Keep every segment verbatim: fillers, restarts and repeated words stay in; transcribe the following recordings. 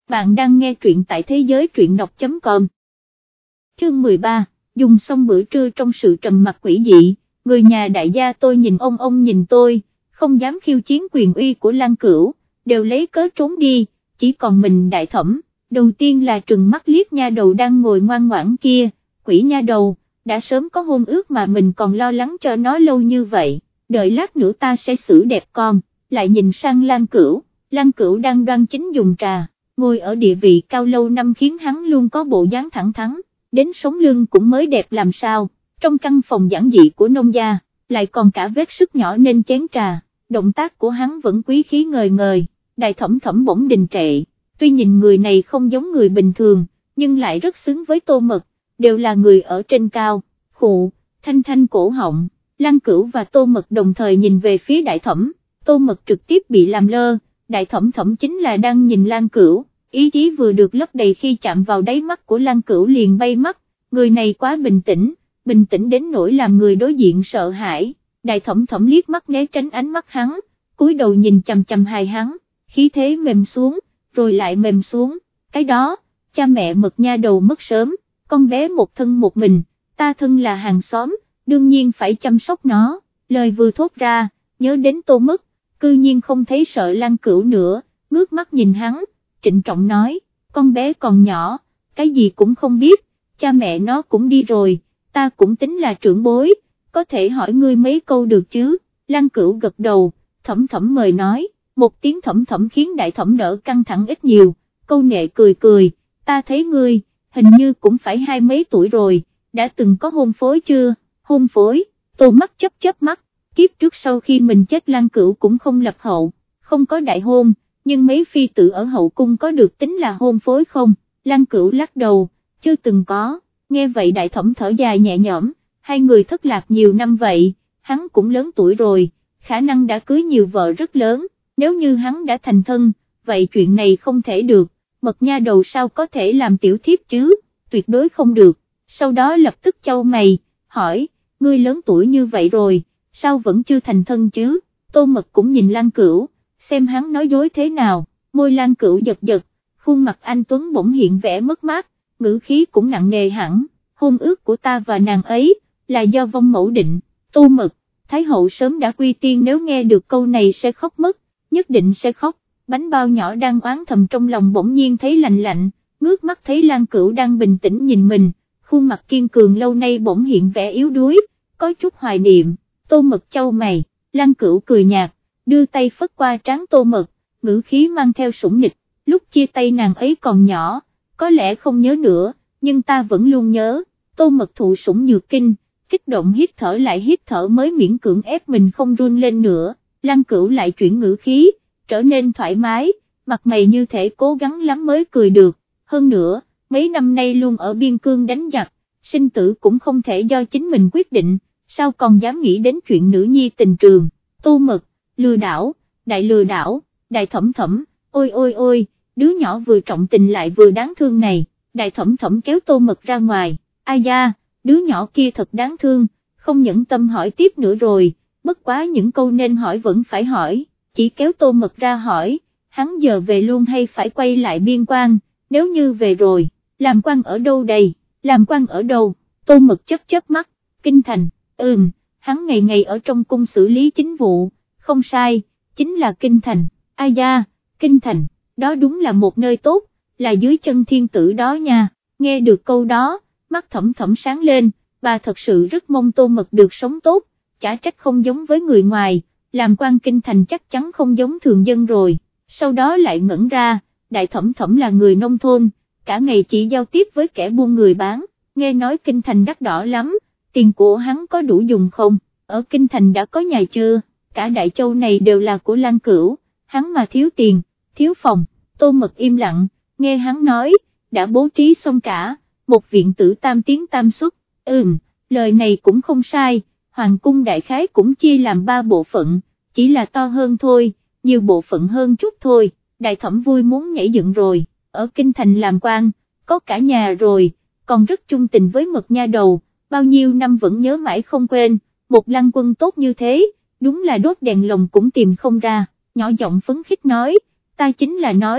bạn đang nghe truyện tại thế giới truyện đọc chấm com. Chương mười ba, dùng xong bữa trưa trong sự trầm mặc quỷ dị, người nhà đại gia tôi nhìn ông ông nhìn tôi, không dám khiêu chiến quyền uy của Lan Cửu, đều lấy cớ trốn đi, chỉ còn mình đại thẩm, đầu tiên là trừng mắt liếc nha đầu đang ngồi ngoan ngoãn kia, quỷ nha đầu, đã sớm có hôn ước mà mình còn lo lắng cho nó lâu như vậy, đợi lát nữa ta sẽ xử đẹp con, lại nhìn sang Lan Cửu, Lan Cửu đang đoan chính dùng trà, ngồi ở địa vị cao lâu năm khiến hắn luôn có bộ dáng thẳng thắn, đến sống lưng cũng mới đẹp làm sao, trong căn phòng giản dị của nông gia, lại còn cả vết sức nhỏ nên chén trà, động tác của hắn vẫn quý khí ngời ngời, đại thẩm thẩm bỗng đình trệ, tuy nhìn người này không giống người bình thường, nhưng lại rất xứng với Tô Mật, đều là người ở trên cao, khụ, thanh thanh cổ họng, Lan Cửu và Tô Mật đồng thời nhìn về phía đại thẩm, Tô Mật trực tiếp bị làm lơ, đại thẩm thẩm chính là đang nhìn Lan Cửu, ý chí vừa được lấp đầy khi chạm vào đáy mắt của Lan Cửu liền bay mắt, người này quá bình tĩnh, bình tĩnh đến nỗi làm người đối diện sợ hãi, đại thẩm thẩm liếc mắt né tránh ánh mắt hắn, cúi đầu nhìn chằm chằm hài hắn, khí thế mềm xuống, rồi lại mềm xuống, cái đó, cha mẹ Mật nha đầu mất sớm, con bé một thân một mình, ta thân là hàng xóm, đương nhiên phải chăm sóc nó, lời vừa thốt ra, nhớ đến Tô Mật, cư nhiên không thấy sợ Lan Cửu nữa, ngước mắt nhìn hắn, trịnh trọng nói, con bé còn nhỏ, cái gì cũng không biết, cha mẹ nó cũng đi rồi, ta cũng tính là trưởng bối, có thể hỏi ngươi mấy câu được chứ, Lan Cửu gật đầu, thẩm thẩm mời nói, một tiếng thẩm thẩm khiến đại thẩm đỡ căng thẳng ít nhiều, câu nệ cười cười, ta thấy ngươi, hình như cũng phải hai mấy tuổi rồi, đã từng có hôn phối chưa, hôn phối, Tô mắt chớp chớp mắt, kiếp trước sau khi mình chết Lan Cửu cũng không lập hậu, không có đại hôn, nhưng mấy phi tử ở hậu cung có được tính là hôn phối không, Lan Cửu lắc đầu, chưa từng có, nghe vậy đại thẩm thở dài nhẹ nhõm, hai người thất lạc nhiều năm vậy, hắn cũng lớn tuổi rồi, khả năng đã cưới nhiều vợ rất lớn, nếu như hắn đã thành thân, vậy chuyện này không thể được, Mật nha đầu sao có thể làm tiểu thiếp chứ, tuyệt đối không được, sau đó lập tức chau mày, hỏi, ngươi lớn tuổi như vậy rồi, sao vẫn chưa thành thân chứ, Tô Mật cũng nhìn Lan Cửu, xem hắn nói dối thế nào, môi Lan Cửu giật giật, khuôn mặt anh Tuấn bỗng hiện vẻ mất mát, ngữ khí cũng nặng nề hẳn, hôn ước của ta và nàng ấy, là do vong mẫu định, Tô Mật, Thái hậu sớm đã quy tiên nếu nghe được câu này sẽ khóc mất, nhất định sẽ khóc, bánh bao nhỏ đang oán thầm trong lòng bỗng nhiên thấy lạnh lạnh, ngước mắt thấy Lan Cửu đang bình tĩnh nhìn mình, khuôn mặt kiên cường lâu nay bỗng hiện vẻ yếu đuối, có chút hoài niệm, Tô Mật chau mày, Lan Cửu cười nhạt, đưa tay phất qua trán Tô Mật, ngữ khí mang theo sủng nịch, lúc chia tay nàng ấy còn nhỏ, có lẽ không nhớ nữa, nhưng ta vẫn luôn nhớ, Tô Mật thụ sủng nhược kinh, kích động hít thở lại hít thở mới miễn cưỡng ép mình không run lên nữa, Lan Cửu lại chuyển ngữ khí, trở nên thoải mái, mặt mày như thể cố gắng lắm mới cười được, hơn nữa, mấy năm nay luôn ở biên cương đánh giặc, sinh tử cũng không thể do chính mình quyết định, sao còn dám nghĩ đến chuyện nữ nhi tình trường, Tô Mật, lừa đảo, đại lừa đảo, đại thẩm thẩm, ôi ôi ôi, đứa nhỏ vừa trọng tình lại vừa đáng thương này, đại thẩm thẩm kéo Tô Mật ra ngoài, ai da, đứa nhỏ kia thật đáng thương, không nhẫn tâm hỏi tiếp nữa rồi, bất quá những câu nên hỏi vẫn phải hỏi, chỉ kéo Tô Mật ra hỏi, hắn giờ về luôn hay phải quay lại biên quan, nếu như về rồi, làm quan ở đâu đây, làm quan ở đâu, Tô Mật chớp chớp mắt, kinh thành, ừm, hắn ngày ngày ở trong cung xử lý chính vụ, không sai, chính là kinh thành, ai da, kinh thành, đó đúng là một nơi tốt, là dưới chân thiên tử đó nha, nghe được câu đó, mắt thẩm thẩm sáng lên, bà thật sự rất mong Tô Mật được sống tốt, chả trách không giống với người ngoài, làm quan kinh thành chắc chắn không giống thường dân rồi, sau đó lại ngẩn ra, đại thẩm thẩm là người nông thôn, cả ngày chỉ giao tiếp với kẻ buôn người bán, nghe nói kinh thành đắt đỏ lắm, tiền của hắn có đủ dùng không, ở kinh thành đã có nhà chưa, cả Đại Châu này đều là của Lan Cửu, hắn mà thiếu tiền, thiếu phòng, Tô Mật im lặng, nghe hắn nói, đã bố trí xong cả, một viện tử tam tiến tam xuất, ừm, lời này cũng không sai, hoàng cung đại khái cũng chia làm ba bộ phận, chỉ là to hơn thôi, nhiều bộ phận hơn chút thôi, đại thẩm vui muốn nhảy dựng rồi, ở kinh thành làm quan, có cả nhà rồi, còn rất chung tình với Mật nha đầu, bao nhiêu năm vẫn nhớ mãi không quên, một Lăng Quân tốt như thế, đúng là đốt đèn lồng cũng tìm không ra, nhỏ giọng phấn khích nói, ta chính là nói,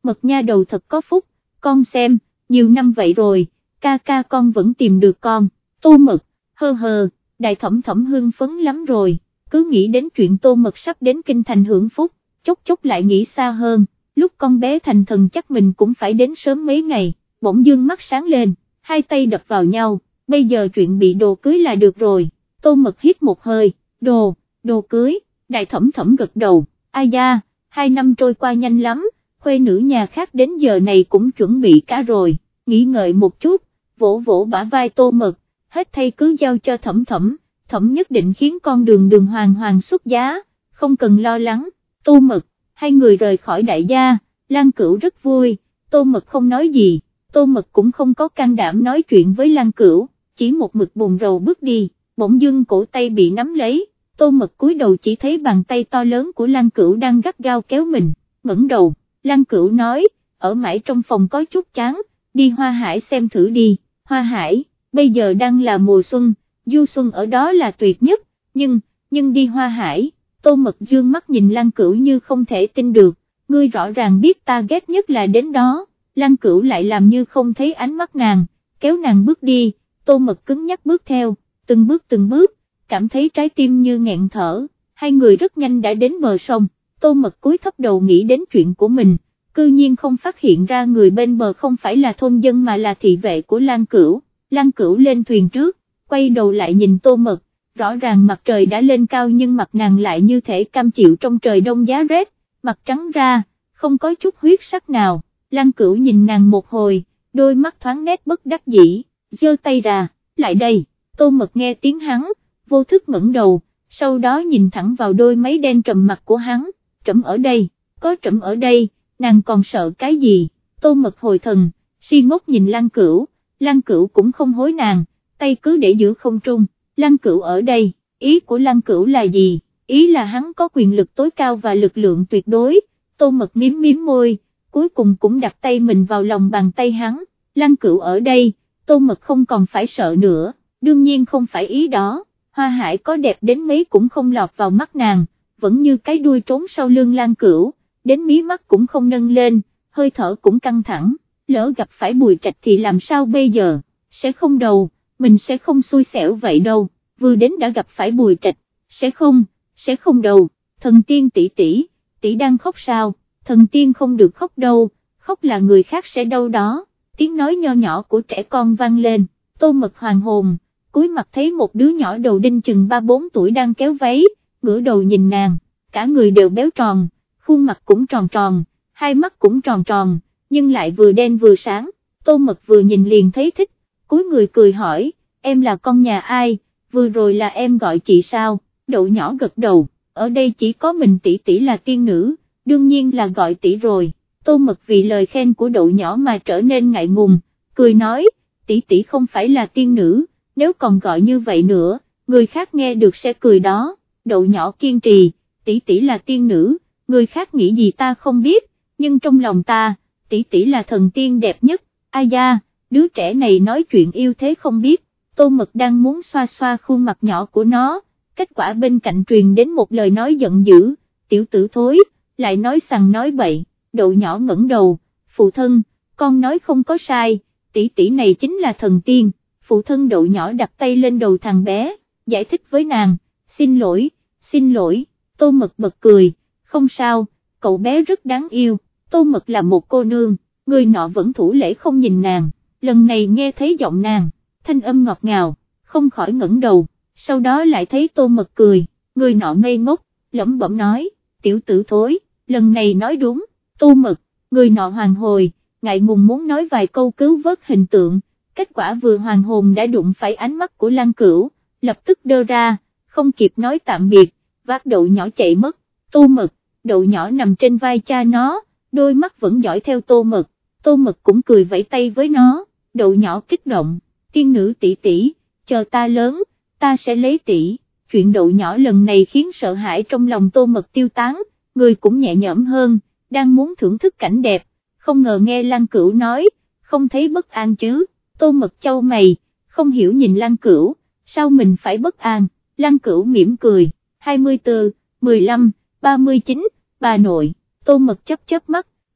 Mật nha đầu thật có phúc, con xem, nhiều năm vậy rồi, ca ca con vẫn tìm được con. Tô Mật, hơ hơ, đại thẩm thẩm hưng phấn lắm rồi, cứ nghĩ đến chuyện Tô Mật sắp đến kinh thành hưởng phúc, chốc chốc lại nghĩ xa hơn, lúc con bé thành thần chắc mình cũng phải đến sớm mấy ngày. Bỗng dưng mắt sáng lên, hai tay đập vào nhau, bây giờ chuyện bị đồ cưới là được rồi. Tô Mật hít một hơi, đồ, đồ cưới, đại thẩm thẩm gật đầu, ai da, hai năm trôi qua nhanh lắm, khuê nữ nhà khác đến giờ này cũng chuẩn bị cả rồi, nghĩ ngợi một chút, vỗ vỗ bả vai Tô Mật, hết thây cứ giao cho thẩm thẩm, thẩm nhất định khiến con đường đường hoàng hoàng xuất giá, không cần lo lắng. Tô Mật, hai người rời khỏi đại gia, Lan Cửu rất vui, Tô Mật không nói gì. Tô Mật cũng không có can đảm nói chuyện với Lan Cửu, chỉ một mực buồn rầu bước đi, bỗng dưng cổ tay bị nắm lấy, Tô Mật cúi đầu chỉ thấy bàn tay to lớn của Lan Cửu đang gắt gao kéo mình, ngẩng đầu, Lan Cửu nói, ở mãi trong phòng có chút chán, đi Hoa Hải xem thử đi. Hoa Hải, bây giờ đang là mùa xuân, du xuân ở đó là tuyệt nhất, nhưng, nhưng đi Hoa Hải, Tô Mật dương mắt nhìn Lan Cửu như không thể tin được, ngươi rõ ràng biết ta ghét nhất là đến đó. Lan Cửu lại làm như không thấy ánh mắt nàng, kéo nàng bước đi, Tô Mật cứng nhắc bước theo, từng bước từng bước, cảm thấy trái tim như nghẹn thở, hai người rất nhanh đã đến bờ sông, Tô Mật cúi thấp đầu nghĩ đến chuyện của mình, cư nhiên không phát hiện ra người bên bờ không phải là thôn dân mà là thị vệ của Lan Cửu. Lan Cửu lên thuyền trước, quay đầu lại nhìn Tô Mật, rõ ràng mặt trời đã lên cao nhưng mặt nàng lại như thể cam chịu trong trời đông giá rét, mặt trắng ra, không có chút huyết sắc nào. Lan Cửu nhìn nàng một hồi, đôi mắt thoáng nét bất đắc dĩ, giơ tay ra, lại đây. Tô Mật nghe tiếng hắn, vô thức ngẩng đầu, sau đó nhìn thẳng vào đôi mấy đen trầm mặt của hắn, trẫm ở đây, có trẫm ở đây, nàng còn sợ cái gì? Tô Mật hồi thần, si ngốc nhìn Lan Cửu, Lan Cửu cũng không hối nàng, tay cứ để giữa không trung. Lan Cửu ở đây, ý của Lan Cửu là gì? Ý là hắn có quyền lực tối cao và lực lượng tuyệt đối. Tô Mật miếm miếm môi, cuối cùng cũng đặt tay mình vào lòng bàn tay hắn. Lan Cửu ở đây, Tô Mật không còn phải sợ nữa, đương nhiên không phải ý đó, Hoa Hải có đẹp đến mấy cũng không lọt vào mắt nàng, vẫn như cái đuôi trốn sau lưng Lan Cửu, đến mí mắt cũng không nâng lên, hơi thở cũng căng thẳng, lỡ gặp phải Bùi Trạch thì làm sao bây giờ, sẽ không đâu, mình sẽ không xui xẻo vậy đâu, vừa đến đã gặp phải Bùi Trạch, sẽ không, sẽ không đâu. Thần tiên tỷ tỷ, tỷ đang khóc sao? Thần tiên không được khóc đâu, khóc là người khác sẽ đau đó. Tiếng nói nho nhỏ của trẻ con vang lên, Tô Mật hoàn hồn, cúi mặt thấy một đứa nhỏ đầu đinh chừng ba bốn tuổi đang kéo váy, ngửa đầu nhìn nàng, cả người đều béo tròn, khuôn mặt cũng tròn tròn, hai mắt cũng tròn tròn, nhưng lại vừa đen vừa sáng. Tô Mật vừa nhìn liền thấy thích, cúi người cười hỏi, em là con nhà ai, vừa rồi là em gọi chị sao? Đậu nhỏ gật đầu, ở đây chỉ có mình tỷ tỷ là tiên nữ, đương nhiên là gọi tỷ rồi. Tô Mật vì lời khen của đậu nhỏ mà trở nên ngại ngùng, cười nói, tỷ tỷ không phải là tiên nữ, nếu còn gọi như vậy nữa, người khác nghe được sẽ cười đó. Đậu nhỏ kiên trì, tỷ tỷ là tiên nữ, người khác nghĩ gì ta không biết, nhưng trong lòng ta, tỷ tỷ là thần tiên đẹp nhất. Ai da, đứa trẻ này nói chuyện yêu thế không biết. Tô Mật đang muốn xoa xoa khuôn mặt nhỏ của nó, kết quả bên cạnh truyền đến một lời nói giận dữ, tiểu tử thối, lại nói sằng nói bậy. Đậu nhỏ ngẩng đầu, phụ thân, con nói không có sai, tỷ tỷ này chính là thần tiên. Phụ thân đậu nhỏ đặt tay lên đầu thằng bé, giải thích với nàng, xin lỗi, xin lỗi. Tô Mật bật cười, không sao, cậu bé rất đáng yêu. Tô Mật là một cô nương, người nọ vẫn thủ lễ không nhìn nàng, lần này nghe thấy giọng nàng, thanh âm ngọt ngào, không khỏi ngẩng đầu, sau đó lại thấy Tô Mật cười, người nọ ngây ngốc, lẩm bẩm nói, tiểu tử thối, lần này nói đúng. Tô Mật, người nọ hoàn hồi, ngại ngùng muốn nói vài câu cứu vớt hình tượng, kết quả vừa hoàn hồn đã đụng phải ánh mắt của Lan Cửu, lập tức đơ ra, không kịp nói tạm biệt, vác đậu nhỏ chạy mất. Tô Mật, đậu nhỏ nằm trên vai cha nó, đôi mắt vẫn dõi theo Tô Mật, Tô Mật cũng cười vẫy tay với nó, đậu nhỏ kích động, tiên nữ tỷ tỷ, chờ ta lớn, ta sẽ lấy tỷ. Chuyện đậu nhỏ lần này khiến sợ hãi trong lòng Tô Mật tiêu tán, người cũng nhẹ nhõm hơn, đang muốn thưởng thức cảnh đẹp, không ngờ nghe Lan Cửu nói, không thấy bất an chứ. Tô Mật chau mày, không hiểu nhìn Lan Cửu, sao mình phải bất an? Lan Cửu mỉm cười, hai mươi tư, mười lăm, ba mươi chín, bà nội. Tô Mật chớp chớp mắt,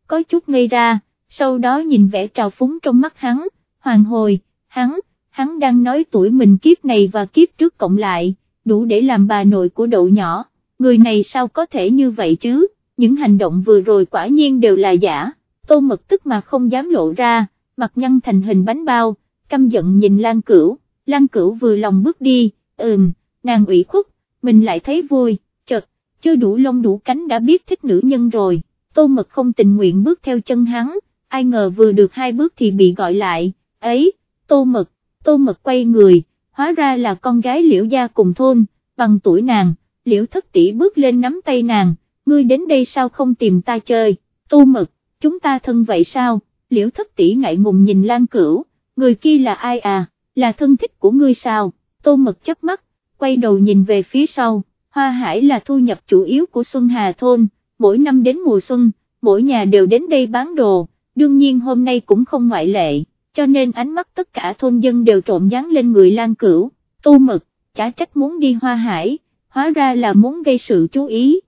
có chút ngây ra, sau đó nhìn vẻ trào phúng trong mắt hắn, hoàng hồi, hắn, hắn đang nói tuổi mình kiếp này và kiếp trước cộng lại, đủ để làm bà nội của Đậu nhỏ, người này sao có thể như vậy chứ, những hành động vừa rồi quả nhiên đều là giả. Tô Mật tức mà không dám lộ ra, mặt nhăn thành hình bánh bao, căm giận nhìn Lan Cửu, Lan Cửu vừa lòng bước đi, ừm, nàng ủy khuất, mình lại thấy vui, chợt, chưa đủ lông đủ cánh đã biết thích nữ nhân rồi, Tô Mật không tình nguyện bước theo chân hắn, ai ngờ vừa được hai bước thì bị gọi lại, ấy, Tô Mật, Tô Mật quay người, hóa ra là con gái Liễu gia cùng thôn, bằng tuổi nàng, Liễu thất tỷ bước lên nắm tay nàng, ngươi đến đây sao không tìm ta chơi, Tô Mật, chúng ta thân vậy sao, Liễu thất tỷ ngại ngùng nhìn Lan Cửu, người kia là ai à, là thân thích của ngươi sao, Tô Mật chớp mắt, quay đầu nhìn về phía sau, Hoa Hải là thu nhập chủ yếu của Xuân Hà thôn, mỗi năm đến mùa xuân, mỗi nhà đều đến đây bán đồ, đương nhiên hôm nay cũng không ngoại lệ, cho nên ánh mắt tất cả thôn dân đều trộn dán lên người Lan Cửu, Tô Mật, chả trách muốn đi Hoa Hải, hóa ra là muốn gây sự chú ý.